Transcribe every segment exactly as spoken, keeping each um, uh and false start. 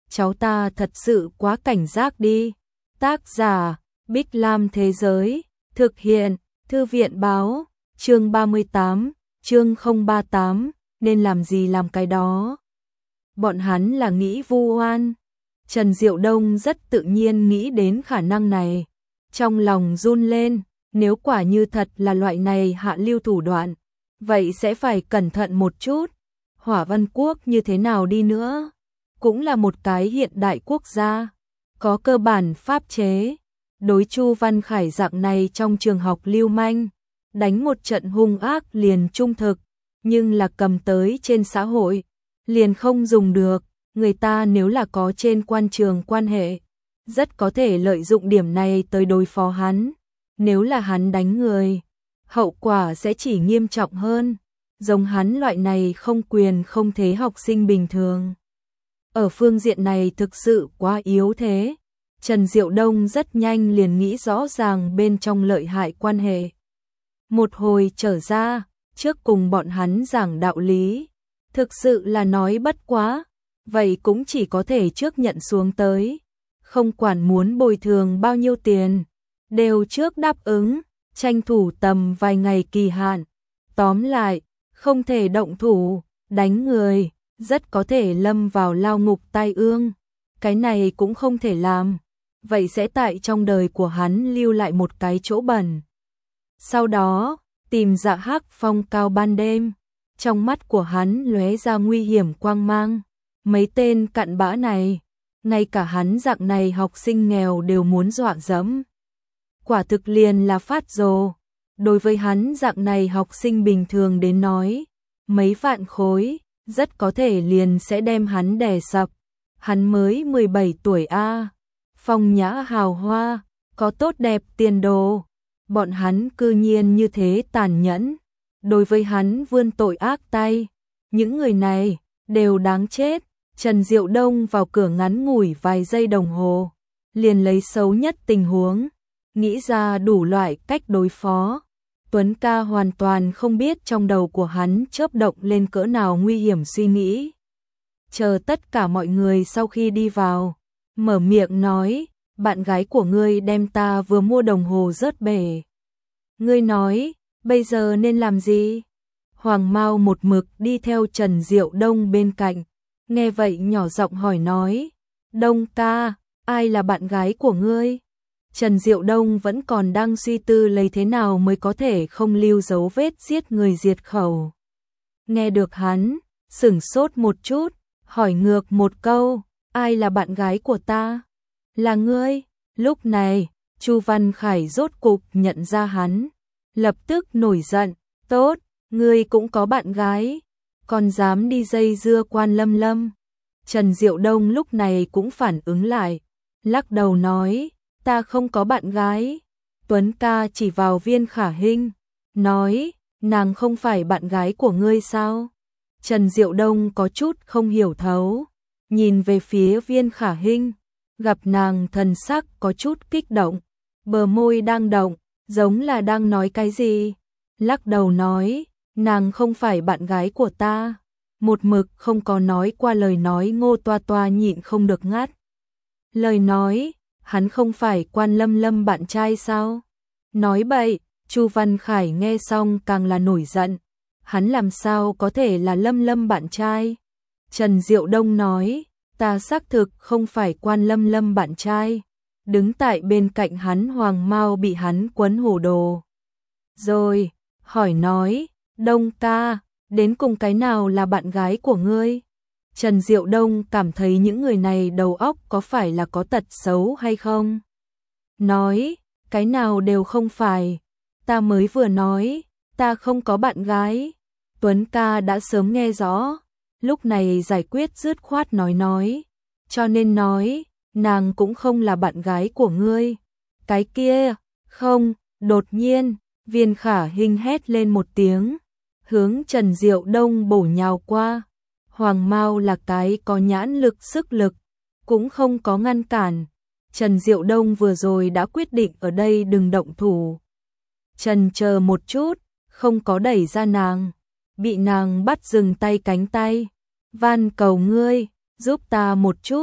cháu ta thật sự quá cảnh giác đi. Tác giả, Bích Lam Thế Giới, thực hiện, Thư viện Báo, chương ba mươi tám, chương không ba tám, nên làm gì làm cái đó. Bọn hắn là nghĩ vu oan. Trần Diệu Đông rất tự nhiên nghĩ đến khả năng này. Trong lòng run lên, nếu quả như thật là loại này hạ lưu thủ đoạn, vậy sẽ phải cẩn thận một chút. Hỏa Văn Quốc như thế nào đi nữa, cũng là một cái hiện đại quốc gia, có cơ bản pháp chế. Đối Chu Văn Khải dạng này trong trường học lưu manh, đánh một trận hung ác liền trung thực, nhưng là cầm tới trên xã hội, liền không dùng được. Người ta nếu là có trên quan trường quan hệ, rất có thể lợi dụng điểm này tới đối phó hắn. Nếu là hắn đánh người, hậu quả sẽ chỉ nghiêm trọng hơn. Giống hắn loại này không quyền không thế học sinh bình thường, ở phương diện này thực sự quá yếu thế. Trần Diệu Đông rất nhanh liền nghĩ rõ ràng bên trong lợi hại quan hệ. Một hồi trở ra, trước cùng bọn hắn giảng đạo lý, thực sự là nói bất quá, vậy cũng chỉ có thể trước nhận xuống tới. Không quản muốn bồi thường bao nhiêu tiền, đều trước đáp ứng, tranh thủ tầm vài ngày kỳ hạn. Tóm lại, không thể động thủ, đánh người, rất có thể lâm vào lao ngục tai ương. Cái này cũng không thể làm, vậy sẽ tại trong đời của hắn lưu lại một cái chỗ bẩn. Sau đó, tìm Dạ Hắc Phong cao ban đêm, trong mắt của hắn lóe ra nguy hiểm quang mang. Mấy tên cặn bã này, ngay cả hắn dạng này học sinh nghèo đều muốn dọa dẫm. Quả thực liền là phát rồ. Đối với hắn dạng này học sinh bình thường đến nói, mấy vạn khối, rất có thể liền sẽ đem hắn đè sập. Hắn mới mười bảy tuổi a, phong nhã hào hoa, có tốt đẹp tiền đồ. Bọn hắn cư nhiên như thế tàn nhẫn, đối với hắn vươn tội ác tay. Những người này đều đáng chết. Trần Diệu Đông vào cửa ngắn ngủi vài giây đồng hồ, liền lấy xấu nhất tình huống, nghĩ ra đủ loại cách đối phó. Tuấn ca hoàn toàn không biết trong đầu của hắn chớp động lên cỡ nào nguy hiểm suy nghĩ. Chờ tất cả mọi người sau khi đi vào, mở miệng nói, bạn gái của ngươi đem ta vừa mua đồng hồ rớt bể. Ngươi nói, bây giờ nên làm gì? Hoàng Mao một mực đi theo Trần Diệu Đông bên cạnh, nghe vậy nhỏ giọng hỏi nói, Đông ca, ai là bạn gái của ngươi? Trần Diệu Đông vẫn còn đang suy tư lấy thế nào mới có thể không lưu dấu vết giết người diệt khẩu. Nghe được hắn, sửng sốt một chút, hỏi ngược một câu, ai là bạn gái của ta? Là ngươi. Lúc này, Chu Văn Khải rốt cục nhận ra hắn, lập tức nổi giận, tốt, ngươi cũng có bạn gái, còn dám đi dây dưa Quan Lâm Lâm. Trần Diệu Đông lúc này cũng phản ứng lại, lắc đầu nói, ta không có bạn gái. Tuấn ca chỉ vào Viên Khả Hinh, nói, nàng không phải bạn gái của ngươi sao? Trần Diệu Đông có chút không hiểu thấu, nhìn về phía Viên Khả Hinh, gặp nàng thần sắc có chút kích động, bờ môi đang động, giống là đang nói cái gì. Lắc đầu nói, nàng không phải bạn gái của ta. Một mực không có nói qua lời nói Ngô Toa Toa nhịn không được ngắt lời nói, hắn không phải Quan Lâm Lâm bạn trai sao? Nói bậy. Chu Văn Khải nghe xong càng là nổi giận, hắn làm sao có thể là Lâm Lâm bạn trai? Trần Diệu Đông nói, ta xác thực không phải Quan Lâm Lâm bạn trai. Đứng tại bên cạnh hắn Hoàng Mao bị hắn quấn hồ đồ. Rồi, hỏi nói, Đông ca, đến cùng cái nào là bạn gái của ngươi? Trần Diệu Đông cảm thấy những người này đầu óc có phải là có tật xấu hay không? Nói, cái nào đều không phải. Ta mới vừa nói, ta không có bạn gái. Tuấn ca đã sớm nghe rõ, lúc này giải quyết dứt khoát nói nói. Cho nên nói, nàng cũng không là bạn gái của ngươi. Cái kia, không, đột nhiên, Viên Khả Hinh hét lên một tiếng, hướng Trần Diệu Đông bổ nhào qua. Hoàng Mao là cái có nhãn lực sức lực, cũng không có ngăn cản. Trần Diệu Đông vừa rồi đã quyết định ở đây đừng động thủ. Trần chờ một chút, không có đẩy ra nàng, bị nàng bắt dừng tay cánh tay. Van cầu ngươi, giúp ta một chút,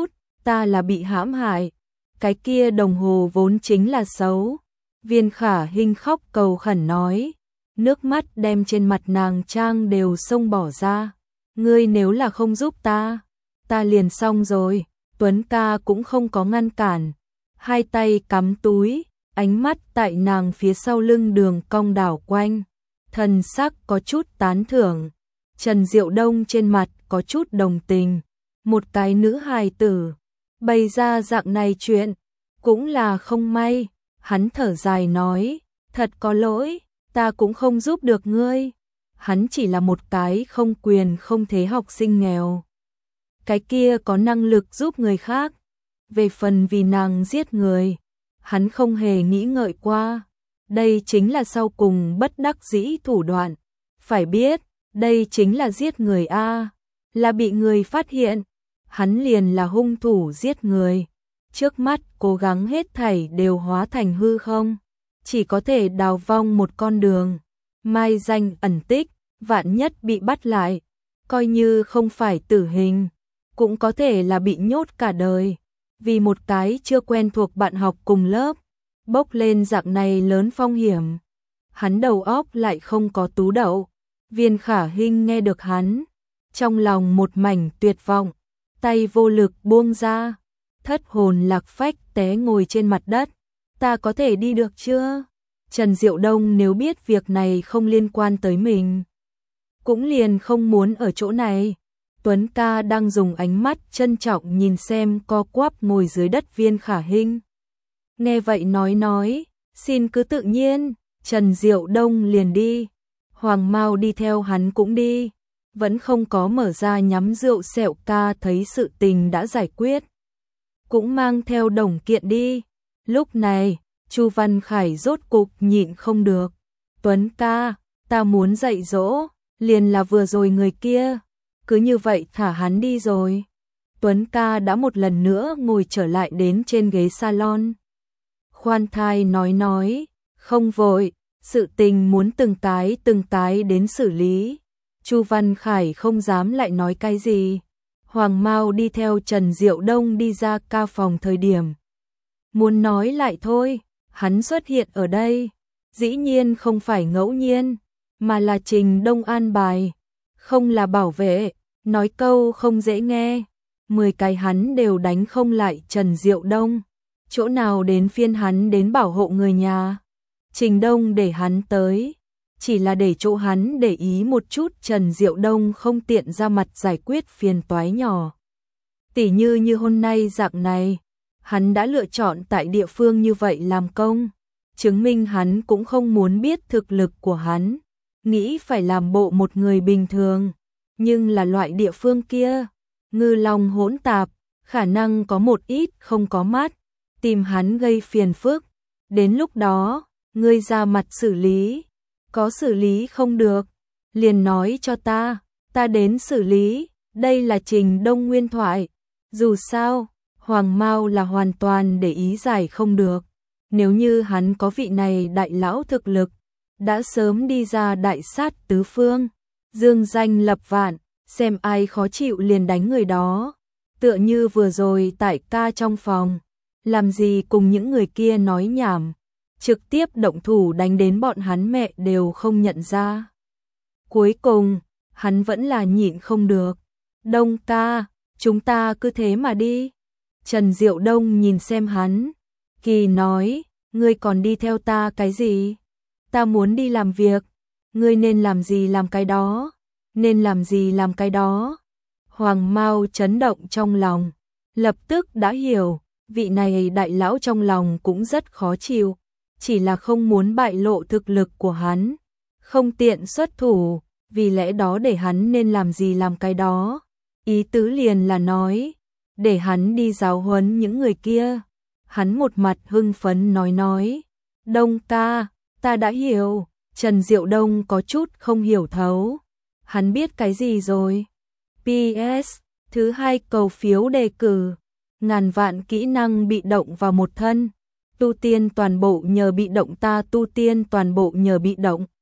ta là bị hãm hại, cái kia đồng hồ vốn chính là xấu. Viên Khả Hinh khóc cầu khẩn nói, nước mắt đem trên mặt nàng trang đều xông bỏ ra. Ngươi nếu là không giúp ta, ta liền xong rồi. Tuấn ca cũng không có ngăn cản, hai tay cắm túi, ánh mắt tại nàng phía sau lưng đường cong đảo quanh, thần sắc có chút tán thưởng. Trần Diệu Đông trên mặt có chút đồng tình, một cái nữ hài tử bày ra dạng này chuyện, cũng là không may. Hắn thở dài nói, thật có lỗi, ta cũng không giúp được ngươi. Hắn chỉ là một cái không quyền không thế học sinh nghèo. Cái kia có năng lực giúp người khác. Về phần vì nàng giết người, hắn không hề nghĩ ngợi qua. Đây chính là sau cùng bất đắc dĩ thủ đoạn. Phải biết, đây chính là giết người a, là bị người phát hiện, hắn liền là hung thủ giết người. Trước mắt cố gắng hết thảy đều hóa thành hư không, chỉ có thể đào vong một con đường, mai danh ẩn tích, vạn nhất bị bắt lại, coi như không phải tử hình, cũng có thể là bị nhốt cả đời. Vì một cái chưa quen thuộc bạn học cùng lớp, bốc lên dạng này lớn phong hiểm, hắn đầu óc lại không có tú đậu. Viên Khả Hinh nghe được hắn, trong lòng một mảnh tuyệt vọng, tay vô lực buông ra, thất hồn lạc phách té ngồi trên mặt đất. Ta có thể đi được chưa? Trần Diệu Đông nếu biết việc này không liên quan tới mình, cũng liền không muốn ở chỗ này. Tuấn ca đang dùng ánh mắt trân trọng nhìn xem co quắp ngồi dưới đất Viên Khả Hinh. Nghe vậy nói nói, xin cứ tự nhiên. Trần Diệu Đông liền đi, Hoàng Mao đi theo hắn cũng đi, vẫn không có mở ra nhắm rượu. Sẹo ca thấy sự tình đã giải quyết, cũng mang theo đồng kiện đi. Lúc này, Chu Văn Khải rốt cục nhịn không được. Tuấn ca, ta muốn dạy dỗ, liền là vừa rồi người kia, cứ như vậy thả hắn đi rồi. Tuấn ca đã một lần nữa ngồi trở lại đến trên ghế salon. Khoan thai nói nói, không vội, sự tình muốn từng cái từng cái đến xử lý. Chu Văn Khải không dám lại nói cái gì. Hoàng Mao đi theo Trần Diệu Đông đi ra ca phòng thời điểm, muốn nói lại thôi, hắn xuất hiện ở đây, dĩ nhiên không phải ngẫu nhiên, mà là Trình Đông an bài, không là bảo vệ. Nói câu không dễ nghe, mười cái hắn đều đánh không lại Trần Diệu Đông, chỗ nào đến phiên hắn đến bảo hộ người nhà. Trình Đông để hắn tới, chỉ là để chỗ hắn để ý một chút Trần Diệu Đông không tiện ra mặt giải quyết phiền toái nhỏ. Tỉ như như hôm nay dạng này, hắn đã lựa chọn tại địa phương như vậy làm công, chứng minh hắn cũng không muốn biết thực lực của hắn, nghĩ phải làm bộ một người bình thường. Nhưng là loại địa phương kia, ngư long hỗn tạp, khả năng có một ít không có mắt, tìm hắn gây phiền phức. Đến lúc đó, ngươi ra mặt xử lý, có xử lý không được, liền nói cho ta, ta đến xử lý. Đây là Trình Đông nguyên thoại. Dù sao, Hoàng Mao là hoàn toàn để ý giải không được. Nếu như hắn có vị này đại lão thực lực, đã sớm đi ra đại sát tứ phương, dương danh lập vạn, xem ai khó chịu liền đánh người đó. Tựa như vừa rồi tại ca trong phòng, làm gì cùng những người kia nói nhảm, trực tiếp động thủ đánh đến bọn hắn mẹ đều không nhận ra. Cuối cùng, hắn vẫn là nhịn không được. Đông ca, chúng ta cứ thế mà đi. Trần Diệu Đông nhìn xem hắn, kỳ nói, ngươi còn đi theo ta cái gì? Ta muốn đi làm việc, ngươi nên làm gì làm cái đó, nên làm gì làm cái đó. Hoàng Mao chấn động trong lòng, lập tức đã hiểu, vị này đại lão trong lòng cũng rất khó chịu, chỉ là không muốn bại lộ thực lực của hắn, không tiện xuất thủ, vì lẽ đó để hắn nên làm gì làm cái đó. Ý tứ liền là nói, để hắn đi giáo huấn những người kia. Hắn một mặt hưng phấn nói nói, Đông ca, ta đã hiểu. Trần Diệu Đông có chút không hiểu thấu, hắn biết cái gì rồi. pê ét Thứ hai cầu phiếu đề cử, ngàn vạn kỹ năng bị động vào một thân, tu tiên toàn bộ nhờ bị động, ta tu tiên toàn bộ nhờ bị động.